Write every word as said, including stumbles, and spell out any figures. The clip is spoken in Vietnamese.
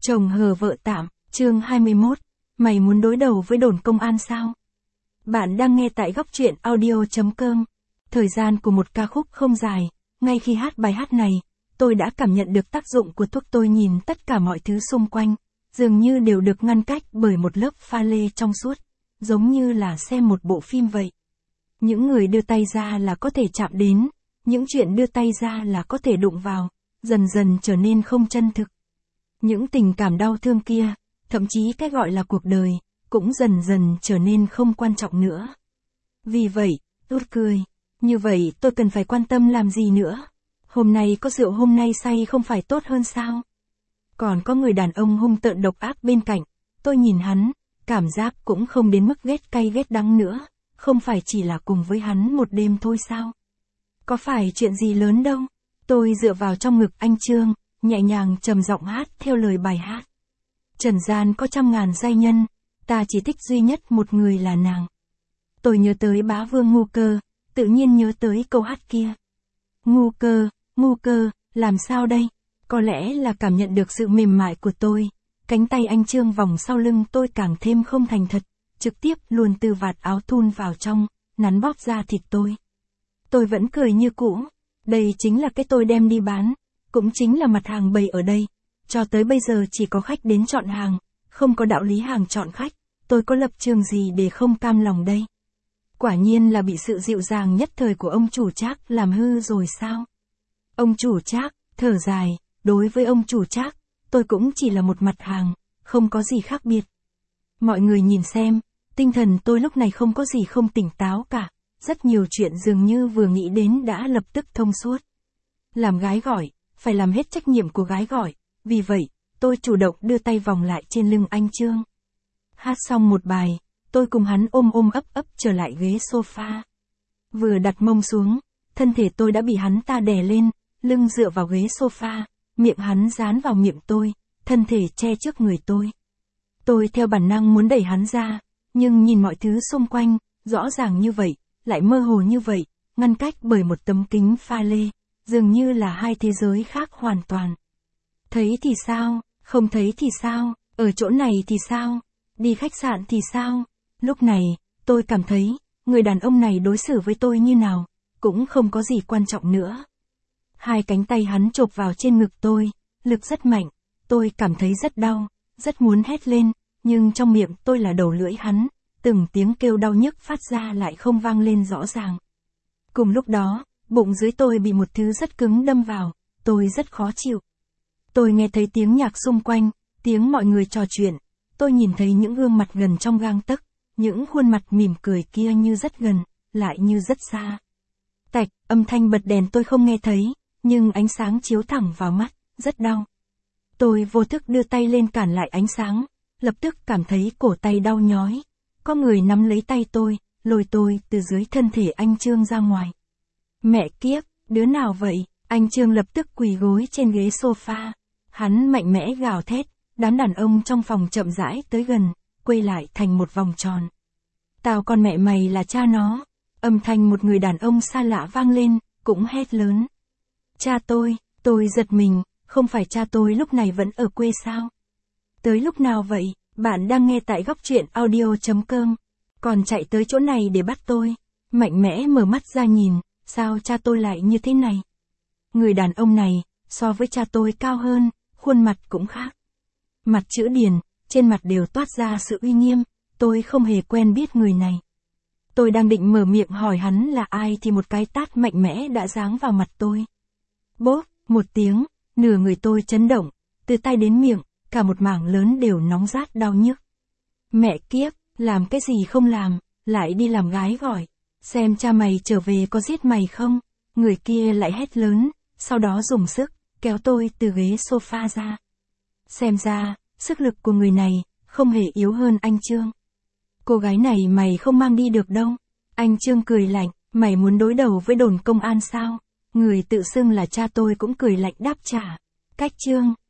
Chồng hờ vợ tạm, chương hai mươi mốt. Mày muốn đối đầu với đồn công an sao? Bạn đang nghe tại góc truyện audio chấm com. Thời gian của một ca khúc không dài, ngay khi hát bài hát này, tôi đã cảm nhận được tác dụng của thuốc. Tôi nhìn tất cả mọi thứ xung quanh, dường như đều được ngăn cách bởi một lớp pha lê trong suốt, giống như là xem một bộ phim vậy. Những người đưa tay ra là có thể chạm đến, những chuyện đưa tay ra là có thể đụng vào, dần dần trở nên không chân thực. Những tình cảm đau thương kia, thậm chí cái gọi là cuộc đời, cũng dần dần trở nên không quan trọng nữa. Vì vậy, tôi cười, như vậy tôi cần phải quan tâm làm gì nữa? Hôm nay có rượu hôm nay say không phải tốt hơn sao? Còn có người đàn ông hung tợn độc ác bên cạnh, tôi nhìn hắn, cảm giác cũng không đến mức ghét cay ghét đắng nữa, không phải chỉ là cùng với hắn một đêm thôi sao? Có phải chuyện gì lớn đâu? Tôi dựa vào trong ngực anh Trương, nhẹ nhàng trầm giọng hát theo lời bài hát. Trần gian có trăm ngàn giai nhân, ta chỉ thích duy nhất một người là nàng. Tôi nhớ tới bá vương Ngu Cơ, tự nhiên nhớ tới câu hát kia. Ngu Cơ, Ngu Cơ, làm sao đây? Có lẽ là cảm nhận được sự mềm mại của tôi, cánh tay anh Trương vòng sau lưng tôi càng thêm không thành thật, trực tiếp luồn từ vạt áo thun vào trong, nắn bóp da thịt tôi. Tôi vẫn cười như cũ, đây chính là cái tôi đem đi bán, cũng chính là mặt hàng bày ở đây. Cho tới bây giờ chỉ có khách đến chọn hàng, không có đạo lý hàng chọn khách, tôi có lập trường gì để không cam lòng đây? Quả nhiên là bị sự dịu dàng nhất thời của ông chủ Trác làm hư rồi sao? Ông chủ Trác thở dài, đối với ông chủ Trác, tôi cũng chỉ là một mặt hàng, không có gì khác biệt. Mọi người nhìn xem, tinh thần tôi lúc này không có gì không tỉnh táo cả, rất nhiều chuyện dường như vừa nghĩ đến đã lập tức thông suốt. Làm gái gọi, phải làm hết trách nhiệm của gái gọi, vì vậy, tôi chủ động đưa tay vòng lại trên lưng anh Trương. Hát xong một bài, tôi cùng hắn ôm ôm ấp ấp trở lại ghế sofa. Vừa đặt mông xuống, thân thể tôi đã bị hắn ta đè lên, lưng dựa vào ghế sofa, miệng hắn dán vào miệng tôi, thân thể che trước người tôi. Tôi theo bản năng muốn đẩy hắn ra, nhưng nhìn mọi thứ xung quanh, rõ ràng như vậy, lại mơ hồ như vậy, ngăn cách bởi một tấm kính pha lê, dường như là hai thế giới khác hoàn toàn. Thấy thì sao, không thấy thì sao, ở chỗ này thì sao, đi khách sạn thì sao? Lúc này, tôi cảm thấy, người đàn ông này đối xử với tôi như nào, cũng không có gì quan trọng nữa. Hai cánh tay hắn chộp vào trên ngực tôi, lực rất mạnh, tôi cảm thấy rất đau, rất muốn hét lên, nhưng trong miệng tôi là đầu lưỡi hắn, từng tiếng kêu đau nhức phát ra lại không vang lên rõ ràng. Cùng lúc đó, bụng dưới tôi bị một thứ rất cứng đâm vào, tôi rất khó chịu. Tôi nghe thấy tiếng nhạc xung quanh, tiếng mọi người trò chuyện, tôi nhìn thấy những gương mặt gần trong gang tấc, những khuôn mặt mỉm cười kia như rất gần, lại như rất xa. Tạch, âm thanh bật đèn tôi không nghe thấy, nhưng ánh sáng chiếu thẳng vào mắt, rất đau. Tôi vô thức đưa tay lên cản lại ánh sáng, lập tức cảm thấy cổ tay đau nhói. Có người nắm lấy tay tôi, lôi tôi từ dưới thân thể anh Trương ra ngoài. Mẹ kiếp, đứa nào vậy? Anh Trương lập tức quỳ gối trên ghế sofa. Hắn mạnh mẽ gào thét, đám đàn ông trong phòng chậm rãi tới gần, quay lại thành một vòng tròn. Tao con mẹ mày là cha nó. Âm thanh một người đàn ông xa lạ vang lên, cũng hét lớn. Cha tôi, tôi giật mình, không phải cha tôi lúc này vẫn ở quê sao? Tới lúc nào vậy? Bạn đang nghe tại góc truyện audio chấm com. Còn chạy tới chỗ này để bắt tôi. Mạnh mẽ mở mắt ra nhìn, sao cha tôi lại như thế này? Người đàn ông này, so với cha tôi cao hơn, khuôn mặt cũng khác. Mặt chữ điền, trên mặt đều toát ra sự uy nghiêm, tôi không hề quen biết người này. Tôi đang định mở miệng hỏi hắn là ai thì một cái tát mạnh mẽ đã giáng vào mặt tôi. Bốp, một tiếng, nửa người tôi chấn động, từ tay đến miệng, cả một mảng lớn đều nóng rát đau nhức. Mẹ kiếp, làm cái gì không làm, lại đi làm gái gọi, xem cha mày trở về có giết mày không? Người kia lại hét lớn, sau đó dùng sức, kéo tôi từ ghế sofa ra. Xem ra, sức lực của người này, không hề yếu hơn anh Trương. Cô gái này mày không mang đi được đâu. Anh Trương cười lạnh, mày muốn đối đầu với đồn công an sao? Người tự xưng là cha tôi cũng cười lạnh đáp trả. Cách Trương,